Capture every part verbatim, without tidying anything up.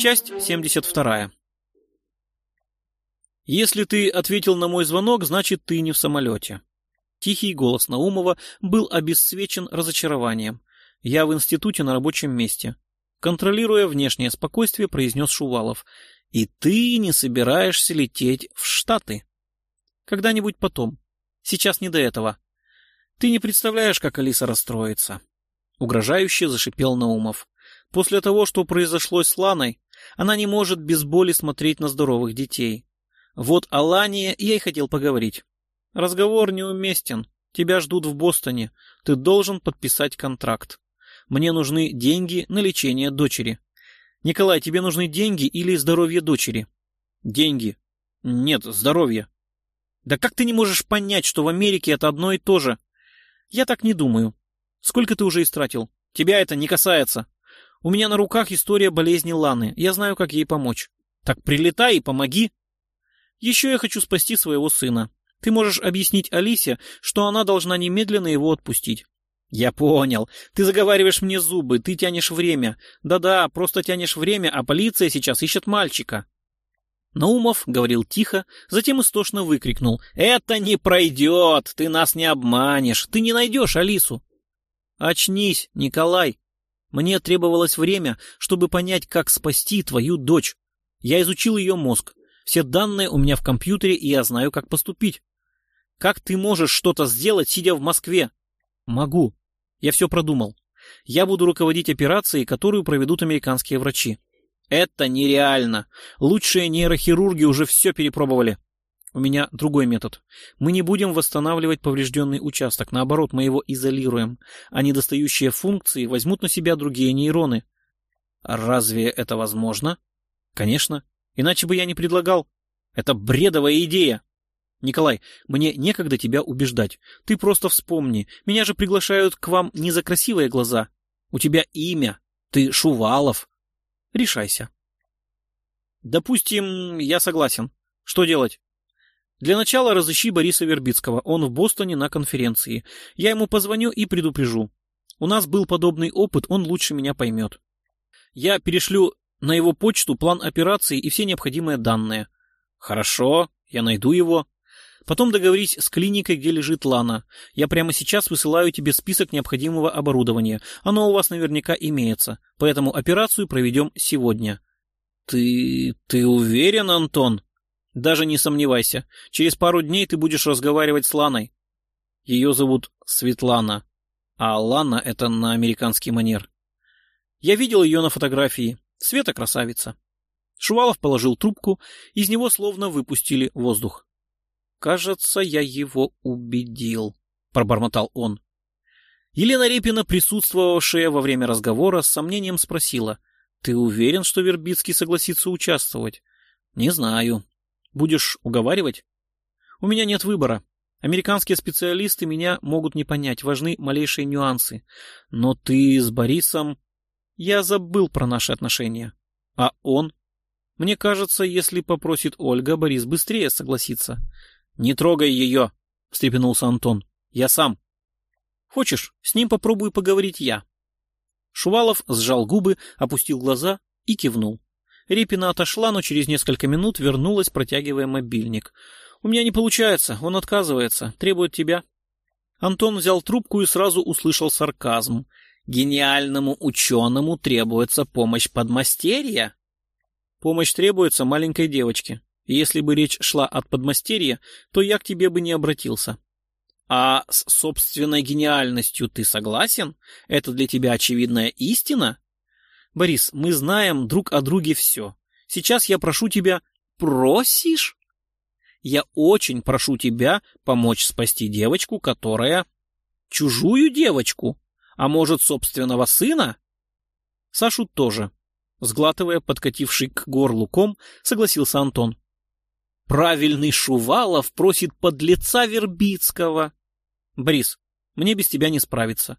Часть семьдесят вторая. «Если ты ответил на мой звонок, значит, ты не в самолете». Тихий голос Наумова был обесцвечен разочарованием. «Я в институте на рабочем месте». Контролируя внешнее спокойствие, произнес Шувалов. «И ты не собираешься лететь в Штаты?» «Когда-нибудь потом. Сейчас не до этого. Ты не представляешь, как Алиса расстроится». Угрожающе зашипел Наумов. «После того, что произошло с Ланой, она не может без боли смотреть на здоровых детей. Вот о Лане я и хотел поговорить. Разговор неуместен. Тебя ждут в Бостоне. Ты должен подписать контракт. Мне нужны деньги на лечение дочери». «Николай, тебе нужны деньги или здоровье дочери?» «Деньги. Нет, здоровье». «Да как ты не можешь понять, что в Америке это одно и то же?» «Я так не думаю. Сколько ты уже истратил? Тебя это не касается. У меня на руках история болезни Ланы. Я знаю, как ей помочь». «Так прилетай и помоги». «Еще я хочу спасти своего сына. Ты можешь объяснить Алисе, что она должна немедленно его отпустить». «Я понял. Ты заговариваешь мне зубы, ты тянешь время. Да-да, просто тянешь время, а полиция сейчас ищет мальчика». Наумов говорил тихо, затем истошно выкрикнул. «Это не пройдет! Ты нас не обманешь! Ты не найдешь Алису!» «Очнись, Николай! Мне требовалось время, чтобы понять, как спасти твою дочь. Я изучил ее мозг. Все данные у меня в компьютере, и я знаю, как поступить. Как ты можешь что-то сделать, сидя в Москве?» «Могу. Я все продумал. Я буду руководить операцией, которую проведут американские врачи». «Это нереально. Лучшие нейрохирурги уже все перепробовали. У меня другой метод. Мы не будем восстанавливать поврежденный участок. Наоборот, мы его изолируем, а недостающие функции возьмут на себя другие нейроны». «Разве это возможно?» «Конечно. Иначе бы я не предлагал. Это бредовая идея». «Николай, мне некогда тебя убеждать. Ты просто вспомни. Меня же приглашают к вам не за красивые глаза. У тебя имя. Ты Шувалов. Решайся». «Допустим, я согласен. Что делать?» «Для начала разыщи Бориса Вербицкого. Он в Бостоне на конференции. Я ему позвоню и предупрежу. У нас был подобный опыт, он лучше меня поймет. Я перешлю на его почту план операции и все необходимые данные». «Хорошо, я найду его». «Потом договорись с клиникой, где лежит Лана. Я прямо сейчас высылаю тебе список необходимого оборудования. Оно у вас наверняка имеется. Поэтому операцию проведем сегодня». «Ты... ты уверен, Антон?» «Даже не сомневайся. Через пару дней ты будешь разговаривать с Ланой. Ее зовут Светлана. А Лана — это на американский манер. Я видел ее на фотографии. Света красавица». Шувалов положил трубку. Из него словно выпустили воздух. «Кажется, я его убедил», — пробормотал он. Елена Репина, присутствовавшая во время разговора, с сомнением спросила: «Ты уверен, что Вербицкий согласится участвовать?» «Не знаю. Будешь уговаривать?» «У меня нет выбора. Американские специалисты меня могут не понять, важны малейшие нюансы. Но ты с Борисом...» «Я забыл про наши отношения. А он? Мне кажется, если попросит Ольга, Борис быстрее согласится». «Не трогай ее», — встрепенулся Антон. «Я сам». «Хочешь, с ним попробую поговорить я». Шувалов сжал губы, опустил глаза и кивнул. Репина отошла, но через несколько минут вернулась, протягивая мобильник. «У меня не получается, он отказывается, требует тебя». Антон взял трубку и сразу услышал сарказм. «Гениальному ученому требуется помощь подмастерья?» «Помощь требуется маленькой девочке. И если бы речь шла от подмастерья, то я к тебе бы не обратился». «А с собственной гениальностью ты согласен? Это для тебя очевидная истина?» «Борис, мы знаем друг о друге все. Сейчас я прошу тебя...» «Просишь?» «Я очень прошу тебя помочь спасти девочку, которая...» «Чужую девочку? А может, собственного сына?» «Сашу тоже». Сглатывая подкативший к горлу ком, согласился Антон. «Правильный Шувалов просит подлеца Вербицкого». «Борис, мне без тебя не справиться».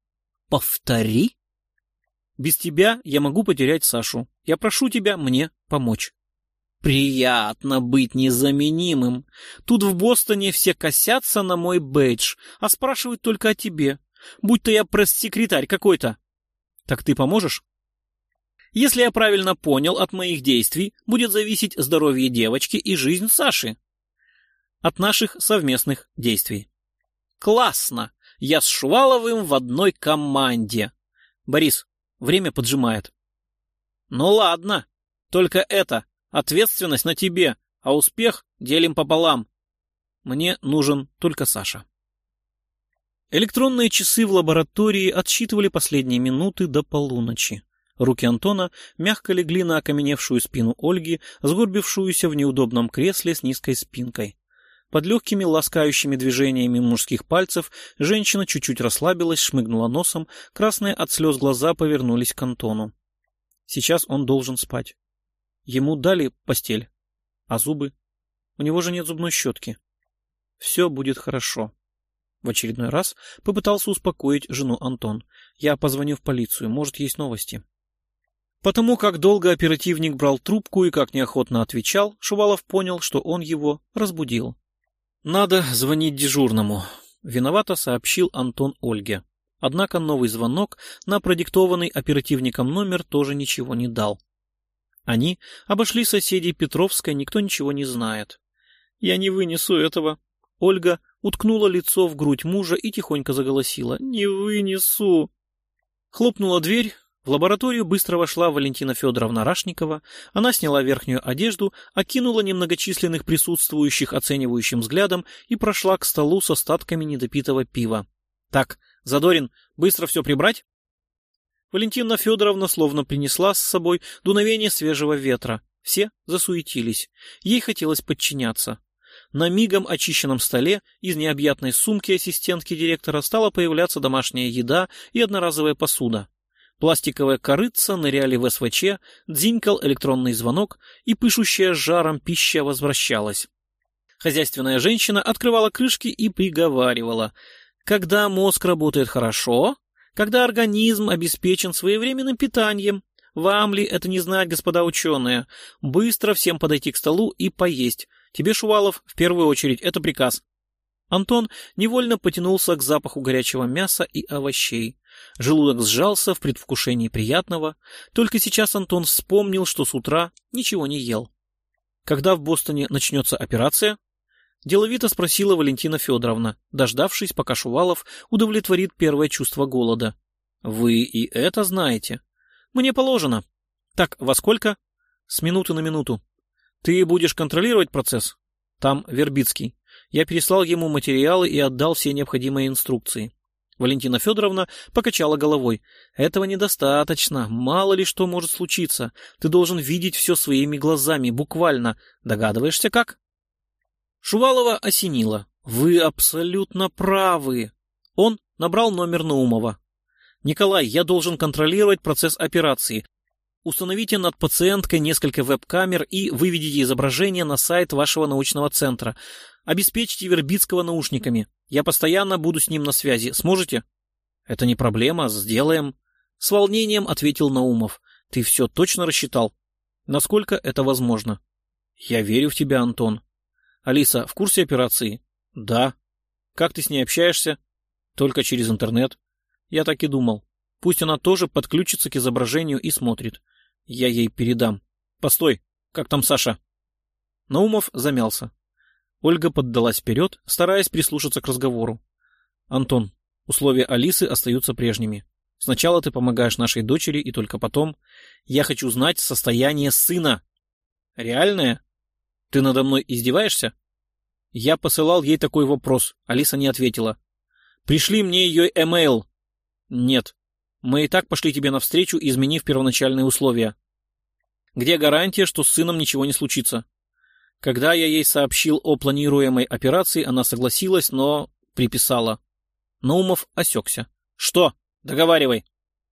«Повтори». «Без тебя я могу потерять Сашу. Я прошу тебя мне помочь». «Приятно быть незаменимым. Тут в Бостоне все косятся на мой бейдж, а спрашивают только о тебе. Будь то я пресс-секретарь какой-то». «Так ты поможешь?» Если я правильно понял, от моих действий будет зависеть здоровье девочки и жизнь Саши. От наших совместных действий. Классно! Я с Шуваловым в одной команде. Борис, время поджимает. Ну ладно, только это, ответственность на тебе, а успех делим пополам. Мне нужен только Саша. Электронные часы в лаборатории отсчитывали последние минуты до полуночи. Руки Антона мягко легли на окаменевшую спину Ольги, сгорбившуюся в неудобном кресле с низкой спинкой. Под легкими ласкающими движениями мужских пальцев женщина чуть-чуть расслабилась, шмыгнула носом, красные от слез глаза повернулись к Антону. Сейчас он должен спать. Ему дали постель. А зубы? У него же нет зубной щетки. Все будет хорошо. В очередной раз попытался успокоить жену Антон. Я позвоню в полицию, может, есть новости. Потому как долго оперативник брал трубку и как неохотно отвечал, Шувалов понял, что он его разбудил. «Надо звонить дежурному», — виновато сообщил Антон Ольге. Однако новый звонок на продиктованный оперативником номер тоже ничего не дал. Они обошли соседей Петровской, никто ничего не знает. «Я не вынесу этого». Ольга уткнула лицо в грудь мужа и тихонько заголосила. «Не вынесу!» Хлопнула дверь. В лабораторию быстро вошла Валентина Федоровна Рашникова. Она сняла верхнюю одежду, окинула немногочисленных присутствующих оценивающим взглядом и прошла к столу с остатками недопитого пива. «Так, Задорин, быстро все прибрать?» Валентина Федоровна словно принесла с собой дуновение свежего ветра. Все засуетились. Ей хотелось подчиняться. На мигом очищенном столе из необъятной сумки ассистентки директора стала появляться домашняя еда и одноразовая посуда. Пластиковая корытца ныряли в эс вэ че, дзинькал электронный звонок, и пышущая жаром пища возвращалась. Хозяйственная женщина открывала крышки и приговаривала: «Когда мозг работает хорошо, когда организм обеспечен своевременным питанием, вам ли это не знать, господа ученые? Быстро всем подойти к столу и поесть. Тебе, Шувалов, в первую очередь, это приказ». Антон невольно потянулся к запаху горячего мяса и овощей. Желудок сжался в предвкушении приятного. Только сейчас Антон вспомнил, что с утра ничего не ел. «Когда в Бостоне начнется операция?» — деловито спросила Валентина Федоровна, дождавшись, пока Шувалов удовлетворит первое чувство голода. «Вы и это знаете?» «Мне положено». «Так, во сколько?» «С минуты на минуту». «Ты будешь контролировать процесс?» «Там Вербицкий. Я переслал ему материалы и отдал все необходимые инструкции». Валентина Федоровна покачала головой. «Этого недостаточно. Мало ли что может случиться. Ты должен видеть все своими глазами, буквально. Догадываешься, как?» Шувалова осенило. «Вы абсолютно правы». Он набрал номер Наумова. «Николай, я должен контролировать процесс операции. Установите над пациенткой несколько веб-камер и выведите изображение на сайт вашего научного центра. Обеспечьте Вербицкого наушниками. Я постоянно буду с ним на связи. Сможете?» «Это не проблема, сделаем». С волнением ответил Наумов. «Ты все точно рассчитал? Насколько это возможно?» «Я верю в тебя, Антон». «Алиса в курсе операции?» «Да». «Как ты с ней общаешься?» «Только через интернет». «Я так и думал. Пусть она тоже подключится к изображению и смотрит. Я ей передам. Постой, как там Саша?» Наумов замялся. Ольга поддалась вперед, стараясь прислушаться к разговору. «Антон, условия Алисы остаются прежними. Сначала ты помогаешь нашей дочери, и только потом. Я хочу знать состояние сына». «Реальное? Ты надо мной издеваешься?» Я посылал ей такой вопрос. Алиса не ответила. «Пришли мне ее эмейл». «Нет. Мы и так пошли тебе навстречу, изменив первоначальные условия». «Где гарантия, что с сыном ничего не случится?» Когда я ей сообщил о планируемой операции, она согласилась, но приписала. Наумов осекся. «Что? Договаривай».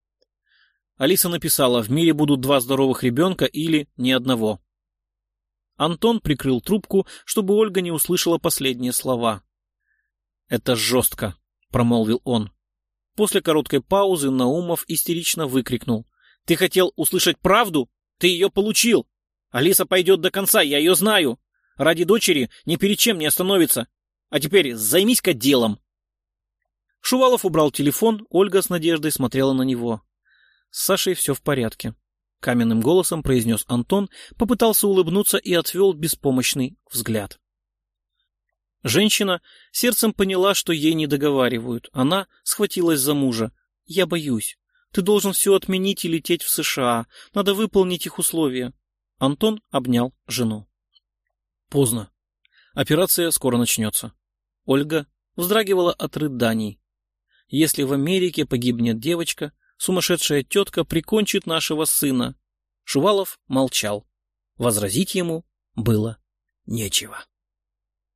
Алиса написала: «В мире будут два здоровых ребенка или ни одного». Антон прикрыл трубку, чтобы Ольга не услышала последние слова. «Это жестко», — промолвил он. После короткой паузы Наумов истерично выкрикнул: «Ты хотел услышать правду? Ты ее получил! Алиса пойдет до конца, я ее знаю! Ради дочери ни перед чем не остановится! А теперь займись-ка делом!» Шувалов убрал телефон, Ольга с надеждой смотрела на него. «С Сашей все в порядке. — каменным голосом произнес Антон, попытался улыбнуться и отвел беспомощный взгляд. Женщина сердцем поняла, что ей не договаривают. Она схватилась за мужа. «Я боюсь. Ты должен все отменить и лететь в США. Надо выполнить их условия». Антон обнял жену. Поздно. Операция скоро начнется. Ольга вздрагивала от рыданий. Если в Америке погибнет девочка, сумасшедшая тетка прикончит нашего сына. Шувалов молчал. Возразить ему было нечего.